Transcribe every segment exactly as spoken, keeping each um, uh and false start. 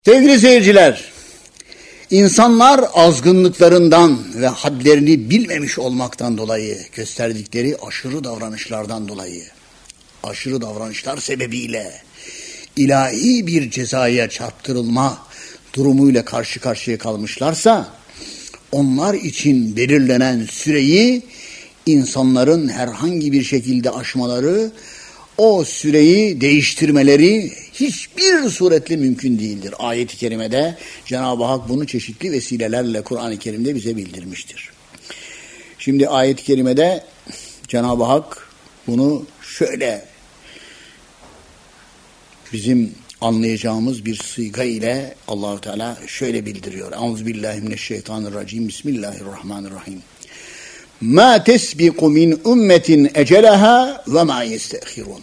Sevgili seyirciler, insanlar azgınlıklarından ve hadlerini bilmemiş olmaktan dolayı gösterdikleri aşırı davranışlardan dolayı, aşırı davranışlar sebebiyle ilahi bir cezaya çarptırılma durumuyla karşı karşıya kalmışlarsa, onlar için belirlenen süreyi insanların herhangi bir şekilde aşmaları, o süreyi değiştirmeleri hiçbir suretle mümkün değildir. Ayet-i kerimede Cenab-ı Hak bunu çeşitli vesilelerle Kur'an-ı Kerim'de bize bildirmiştir. Şimdi ayet-i kerimede Cenab-ı Hak bunu şöyle bizim anlayacağımız bir sıйга ile Allah-u Teala şöyle bildiriyor. Euzubillahimineşşeytanirracim. Bismillahirrahmanirrahim. Ma tesbiqu min ummetin ecelaha ve ma yestehirun.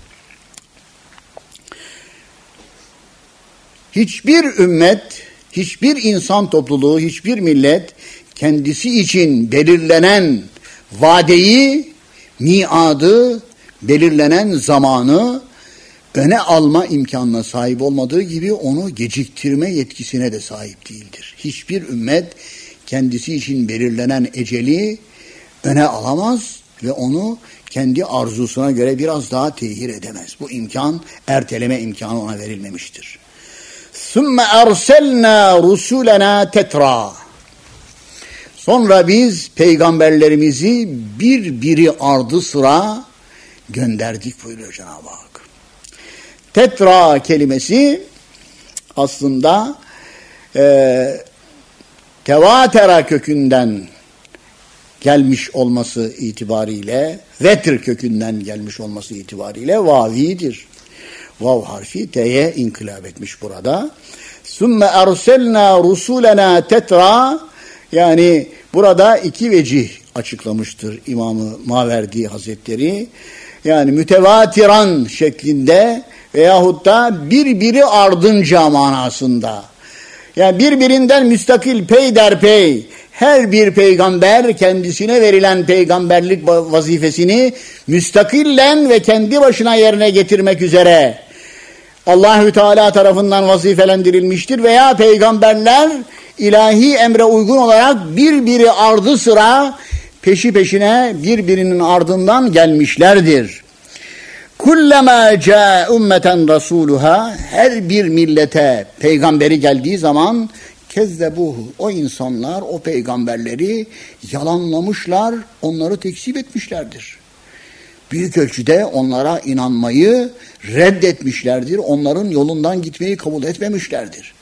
Hiçbir ümmet, hiçbir insan topluluğu, hiçbir millet kendisi için belirlenen vadeyi, miadı, belirlenen zamanı öne alma imkanına sahip olmadığı gibi onu geciktirme yetkisine de sahip değildir. Hiçbir ümmet kendisi için belirlenen eceli öne alamaz ve onu kendi arzusuna göre biraz daha tehir edemez. Bu imkan, erteleme imkanı ona verilmemiştir. ثُمَّ أَرْسَلْنَا رُسُولَنَا تَتْرَى. Sonra biz peygamberlerimizi bir biri ardı sıra gönderdik buyuruyor Cenab-ı Hak. Tetra kelimesi aslında e, tevatera kökünden gelmiş olması itibariyle, vetr kökünden gelmiş olması itibariyle vavidir. Vav harfi T'ye inkılap etmiş burada. Sümme erselna rusulena tetra, yani burada iki vecih açıklamıştır İmam-ı Maverdi Hazretleri. Yani mütevatiran şeklinde veyahut da birbiri ardınca manasında. Yani birbirinden müstakil peyderpey her bir peygamber kendisine verilen peygamberlik vazifesini müstakillen ve kendi başına yerine getirmek üzere Allahü Teala tarafından vazifelendirilmiştir veya peygamberler ilahi emre uygun olarak birbiri ardı sıra peşi peşine birbirinin ardından gelmişlerdir. Kullama caa ummeten rasuluha, her bir millete peygamberi geldiği zaman kezzebuhu, o insanlar o peygamberleri yalanlamışlar, onları tekzip etmişlerdir. Büyük ölçüde onlara inanmayı reddetmişlerdir. Onların yolundan gitmeyi kabul etmemişlerdir.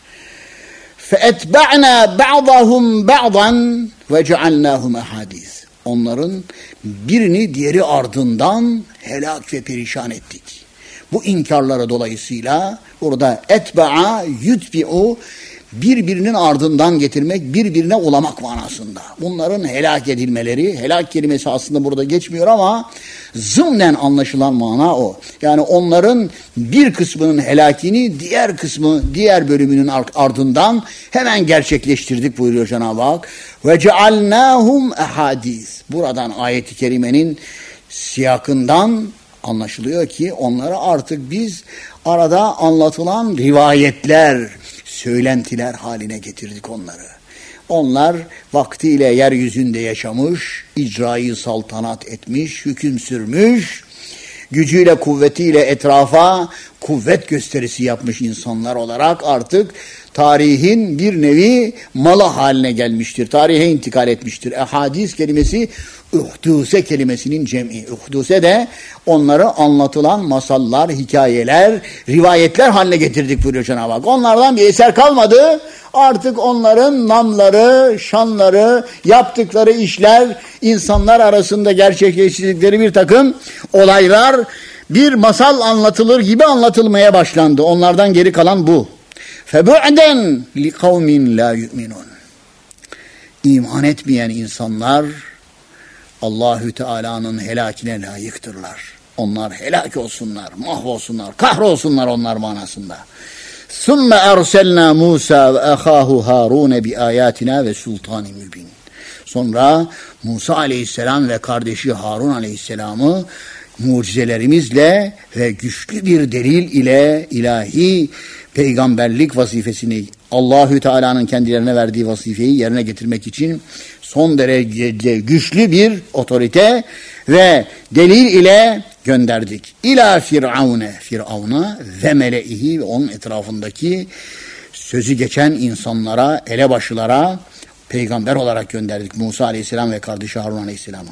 فَاَتْبَعْنَا بَعْضَهُمْ بَعْضًا وَجَعَلْنَاهُمْ اَحَادِيث. Onların birini diğeri ardından helak ve perişan ettik. Bu inkarları dolayısıyla burada etba'a yutbi'u, birbirinin ardından getirmek, birbirine ulamak manasında. Bunların helak edilmeleri, helak kelimesi aslında burada geçmiyor ama zımnen anlaşılan mana o. Yani onların bir kısmının helakini diğer kısmı, diğer bölümünün ardından hemen gerçekleştirdik buyuruyor Cenab-ı Hak. Ve cealnâhum ehadîs. Buradan ayet-i kerimenin siyakından anlaşılıyor ki onlara artık biz arada anlatılan rivayetler, söylentiler haline getirdik onları. Onlar vaktiyle yeryüzünde yaşamış, icrayı saltanat etmiş, hüküm sürmüş, gücüyle kuvvetiyle etrafa kuvvet gösterisi yapmış insanlar olarak artık tarihin bir nevi malı haline gelmiştir. Tarihe intikal etmiştir. Ehadis kelimesi uhduse kelimesinin cem'i. Uhduse de onları anlatılan masallar, hikayeler, rivayetler haline getirdik buyuruyor Cenab-ı Hak. Onlardan bir eser kalmadı. Artık onların namları, şanları, yaptıkları işler, insanlar arasında gerçekleştirdikleri bir takım olaylar bir masal anlatılır gibi anlatılmaya başlandı. Onlardan geri kalan bu. فَبُعْدًا لِقَوْمٍ لَا يُؤْمِنُونَ. İman etmeyen insanlar Allahü Teala'nın helakine layıktırlar. Onlar helak olsunlar, mahvolsunlar, kahrolsunlar onlar manasında. ثُمَّ أَرْسَلْنَا مُوسَى وَأَخَاهُ هَارُونَ بِآيَاتِنَا وَسُلْطَانٍ مُبِينٍ. Sonra Musa aleyhisselam ve kardeşi Harun aleyhisselamı mucizelerimizle ve güçlü bir delil ile, ilahi peygamberlik vazifesini, Allahü Teala'nın kendilerine verdiği vazifeyi yerine getirmek için son derece güçlü bir otorite ve delil ile gönderdik. İlâ firavune, Firavun'a ve meleihi ve onun etrafındaki sözü geçen insanlara, elebaşılara peygamber olarak gönderdik. Musa Aleyhisselam ve kardeşi Harun Aleyhisselam'a.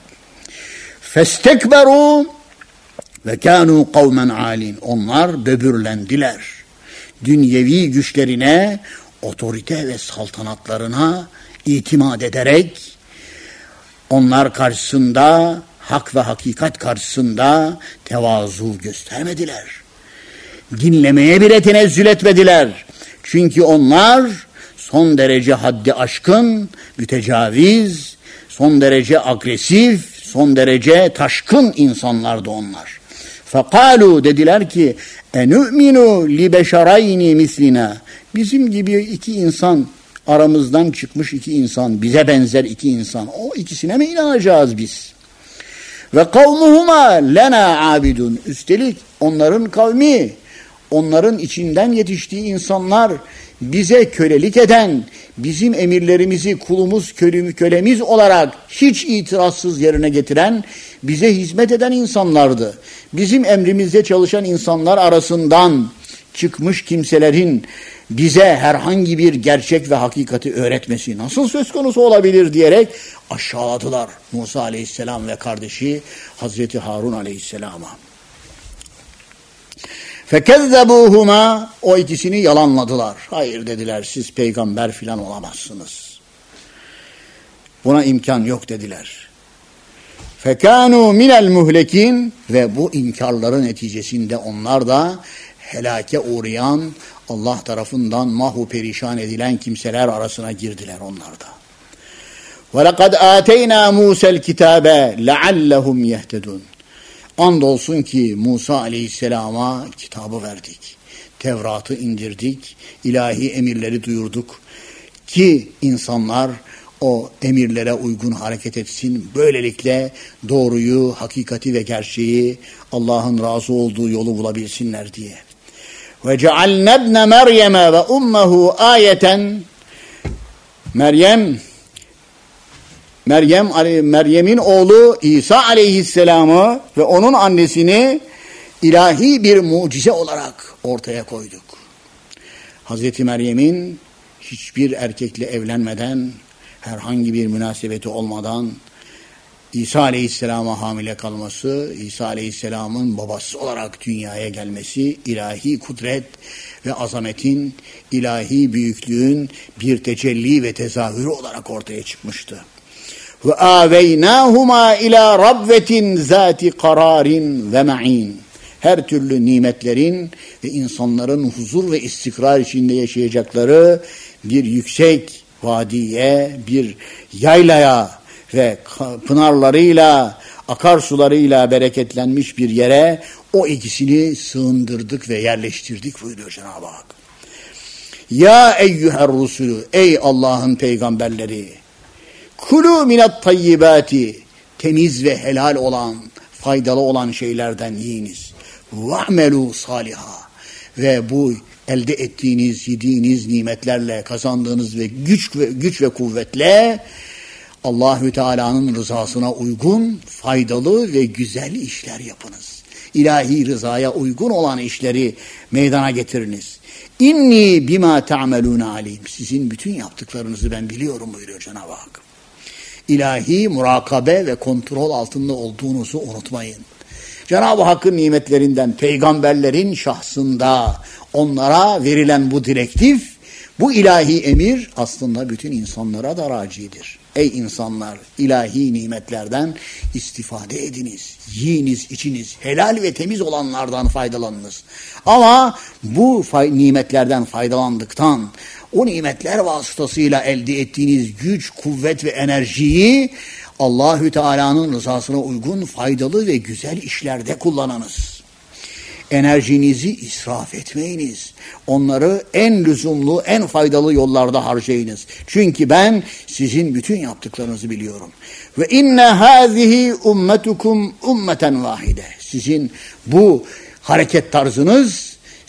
Festekberu ve kânû kavmen âlin. Onlar böbürlendiler. Dünyevi güçlerine, otorite ve saltanatlarına itimat ederek onlar karşısında, hak ve hakikat karşısında tevazu göstermediler. Dinlemeye bile tenezzül etmediler. Çünkü onlar son derece haddi aşkın, mütecaviz, son derece agresif, son derece taşkın insanlardı onlar. Fekalu, dediler ki enü'minu li beşerayni mislina, bizim gibi iki insan, aramızdan çıkmış iki insan, bize benzer iki insan, o ikisine mi inanacağız biz? Ve kavmuhuma lena abidun, üstelik onların kavmi, onların içinden yetiştiği insanlar bize kölelik eden, bizim emirlerimizi kulumuz, kölemiz olarak hiç itirazsız yerine getiren, bize hizmet eden insanlardı. Bizim emrimizde çalışan insanlar arasından çıkmış kimselerin bize herhangi bir gerçek ve hakikati öğretmesi nasıl söz konusu olabilir diyerek aşağıladılar Musa Aleyhisselam ve kardeşi Hazreti Harun Aleyhisselam'a. Fekezzebuhuma, o ikisini yalanladılar. Hayır dediler, siz peygamber filan olamazsınız. Buna imkan yok dediler. Fekânû minel muhlekin, ve bu inkarların neticesinde onlar da helake uğrayan, Allah tarafından mahvu perişan edilen kimseler arasına girdiler onlar da. وَلَقَدْ آتَيْنَا مُوسَى الْكِتَابَ لَعَلَّهُمْ يَهْتَدُونَ. Andolsun ki Musa Aleyhisselam'a kitabı verdik. Tevrat'ı indirdik. İlahi emirleri duyurduk. Ki insanlar o emirlere uygun hareket etsin. Böylelikle doğruyu, hakikati ve gerçeği, Allah'ın razı olduğu yolu bulabilsinler diye. Ve cealna ibne Meryem'e ve ummehu ayeten. Meryem Meryem Meryem'in oğlu İsa Aleyhisselam'ı ve onun annesini ilahi bir mucize olarak ortaya koyduk. Hazreti Meryem'in hiçbir erkekle evlenmeden, herhangi bir münasebeti olmadan İsa Aleyhisselam'a hamile kalması, İsa Aleyhisselam'ın babası olarak dünyaya gelmesi, ilahi kudret ve azametin, ilahi büyüklüğün bir tecelli ve tezahürü olarak ortaya çıkmıştı. Ve aveynâhuma ilâ rabbetin zâti karârin ve ma'in. Her türlü nimetlerin ve insanların huzur ve istikrar içinde yaşayacakları bir yüksek vadiye, bir yaylaya ve pınarlarıyla, akarsularıyla bereketlenmiş bir yere o ikisini sığındırdık ve yerleştirdik buyuruyor Cenab-ı Hak. Ya eyyüher rusulü, ey Allah'ın peygamberleri, kulu minat tayyibati, temiz ve helal olan, faydalı olan şeylerden yiyiniz. Ve'melû saliha, ve bu elde ettiğiniz, yediğiniz nimetlerle, kazandığınız ve güç ve güç ve kuvvetle Allahü Teala'nın rızasına uygun, faydalı ve güzel işler yapınız. İlahi rızaya uygun olan işleri meydana getiriniz. İnni bima ta'melûne alim. Sizin bütün yaptıklarınızı ben biliyorum buyuruyor Cenab-ı Hak. İlahi murakabe ve kontrol altında olduğunuzu unutmayın. Cenab-ı Hakk'ın nimetlerinden, peygamberlerin şahsında onlara verilen bu direktif, bu ilahi emir aslında bütün insanlara da racidir. Ey insanlar, ilahi nimetlerden istifade ediniz. Yiyiniz, içiniz, helal ve temiz olanlardan faydalanınız. Ama bu fay- nimetlerden faydalandıktan, o nimetler vasıtasıyla elde ettiğiniz güç, kuvvet ve enerjiyi Allahü Teala'nın rızasına uygun, faydalı ve güzel işlerde kullanınız. Enerjinizi israf etmeyiniz. Onları en lüzumlu, en faydalı yollarda harcayınız. Çünkü ben sizin bütün yaptıklarınızı biliyorum. Ve inne hâzihi ummetukum ummeten vahide. Sizin bu hareket tarzınız,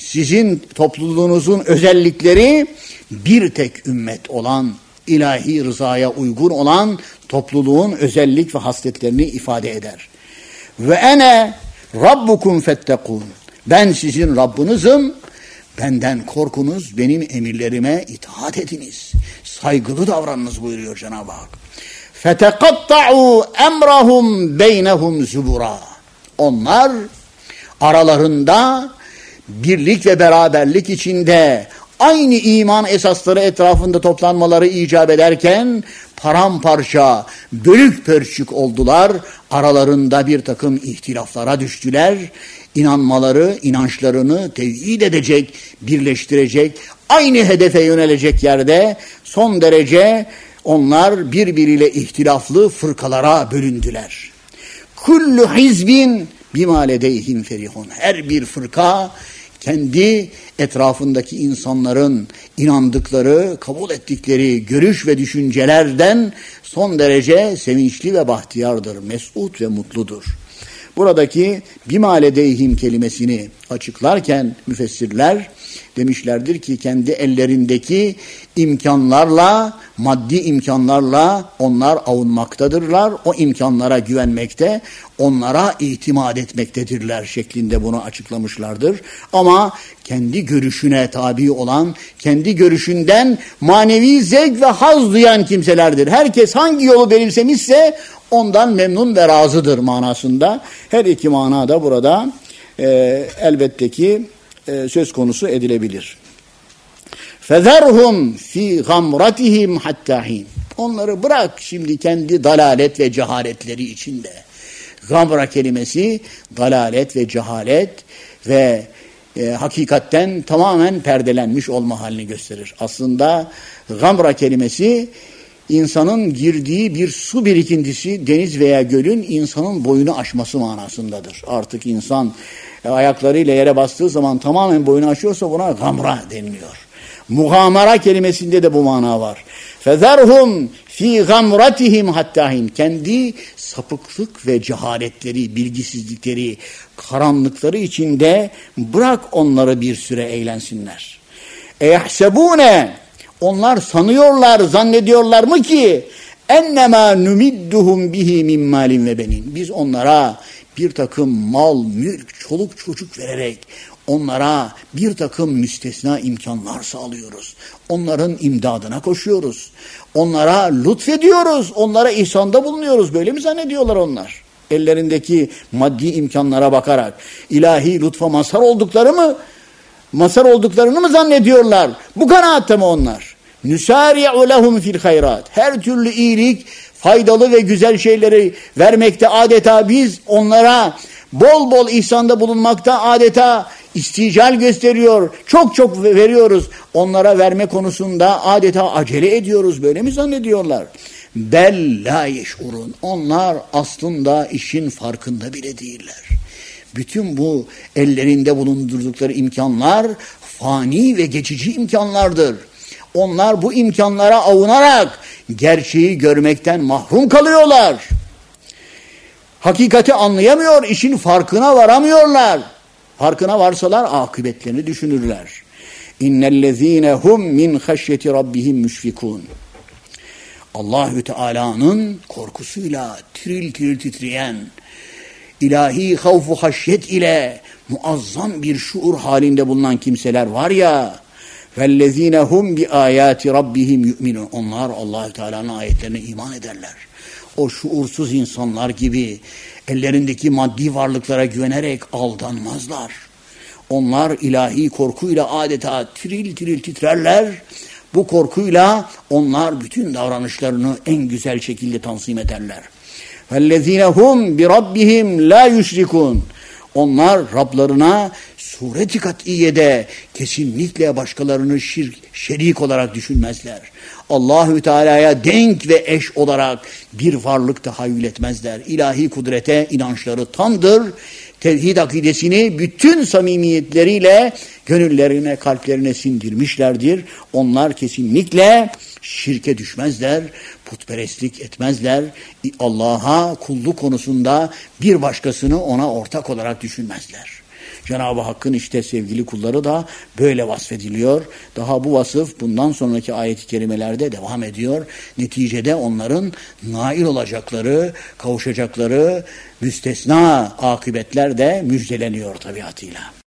sizin topluluğunuzun özellikleri bir tek ümmet olan, ilahi rızaya uygun olan topluluğun özellik ve hasletlerini ifade eder. Ve ene rabbukum fettekûn. Ben sizin Rabbinizim. Benden korkunuz, benim emirlerime itaat ediniz. Saygılı davranınız buyuruyor Cenab-ı Hak. فَتَقَطَّعُوا اَمْرَهُمْ بَيْنَهُمْ زُبُرًا. Onlar aralarında birlik ve beraberlik içinde aynı iman esasları etrafında toplanmaları icap ederken paramparça, bölük pörçük oldular. Aralarında bir takım ihtilaflara düştüler. İnanmaları, inançlarını tevhid edecek, birleştirecek, aynı hedefe yönelecek yerde son derece onlar birbiriyle ihtilaflı fırkalara bölündüler. Kullu hizbin bima ledeyhim ferihun. Her bir fırka kendi etrafındaki insanların inandıkları, kabul ettikleri görüş ve düşüncelerden son derece sevinçli ve bahtiyardır, mesut ve mutludur. Buradaki bima ledeyhim kelimesini açıklarken müfessirler demişlerdir ki kendi ellerindeki imkanlarla, maddi imkanlarla onlar avunmaktadırlar. O imkanlara güvenmekte, onlara itimat etmektedirler şeklinde bunu açıklamışlardır. Ama kendi görüşüne tabi olan, kendi görüşünden manevi zevk ve haz duyan kimselerdir. Herkes hangi yolu benimsemişse ondan memnun ve razıdır manasında. Her iki manada burada e, elbette ki e, söz konusu edilebilir. فَذَرْهُمْ فِي غَمْرَتِهِمْ حَتَّى حِينَ. Onları bırak şimdi kendi dalalet ve cehaletleri içinde. Gamra kelimesi dalalet ve cehalet ve e, hakikatten tamamen perdelenmiş olma halini gösterir. Aslında gamra kelimesi insanın girdiği bir su birikintisi, deniz veya gölün insanın boyunu aşması manasındadır. Artık insan e, ayaklarıyla yere bastığı zaman tamamen boyunu aşıyorsa buna gamra deniliyor. Mugamara kelimesinde de bu mana var. فَذَرْهُمْ فِي غَمْرَتِهِمْ حَتَّى. Kendi sapıklık ve cehaletleri, bilgisizlikleri, karanlıkları içinde bırak onları bir süre eğlensinler. اَيَحْسَبُونَ. Onlar sanıyorlar, zannediyorlar mı ki ennemâ numidduhum bihi min malin ve benin. Biz onlara bir takım mal, mülk, çoluk çocuk vererek onlara bir takım müstesna imkanlar sağlıyoruz. Onların imdadına koşuyoruz. Onlara lütfediyoruz. Onlara ihsanda bulunuyoruz. Böyle mi zannediyorlar onlar? Ellerindeki maddi imkanlara bakarak ilahi lütfa mazhar oldukları mı? Mazhar olduklarını mı zannediyorlar? Bu kanaatte mi onlar? Nusari'u lehum fil hayrat. Her türlü iyilik, faydalı ve güzel şeyleri vermekte adeta biz onlara bol bol ihsanda bulunmakta adeta istical gösteriyor. Çok çok veriyoruz. Onlara verme konusunda adeta acele ediyoruz. Böyle mi zannediyorlar? Bel la yeş'urun. Onlar aslında işin farkında bile değiller. Bütün bu ellerinde bulundurdukları imkanlar fani ve geçici imkanlardır. Onlar bu imkanlara avunarak gerçeği görmekten mahrum kalıyorlar. Hakikati anlayamıyor, işin farkına varamıyorlar. Farkına varsalar akıbetlerini düşünürler. İnnellezîne hum min haşyeti rabbihim müşfikûn. Allahü Teala'nın korkusuyla tiril tiril titreyen, ilahi havfu haşyet ile muazzam bir şuur halinde bulunan kimseler var ya, vellezine hum bi ayati rabbihim yu'minun. Onlar Allahü Teala'nın ayetlerine iman ederler. O şuursuz insanlar gibi ellerindeki maddi varlıklara güvenerek aldanmazlar. Onlar ilahi korkuyla adeta tiril tiril titrerler. Bu korkuyla onlar bütün davranışlarını en güzel şekilde tanzim ederler. وَالَّذ۪ينَ هُمْ بِرَبِّهِمْ لَا يُشْرِكُونَ. Onlar Rablarına sureti kat'iyede kesinlikle başkalarını şirk, şerik olarak düşünmezler. Allahü Teala'ya denk ve eş olarak bir varlık tahayyül etmezler. İlahi kudrete inançları tamdır. Tevhid akidesini bütün samimiyetleriyle gönüllerine, kalplerine sindirmişlerdir. Onlar kesinlikle şirke düşmezler, putperestlik etmezler. Allah'a kulluk konusunda bir başkasını ona ortak olarak düşünmezler. Cenab-ı Hakk'ın işte sevgili kulları da böyle vasfediliyor. Daha bu vasıf bundan sonraki ayet-i kerimelerde devam ediyor. Neticede onların nail olacakları, kavuşacakları müstesna akıbetler de müjdeleniyor tabiatıyla.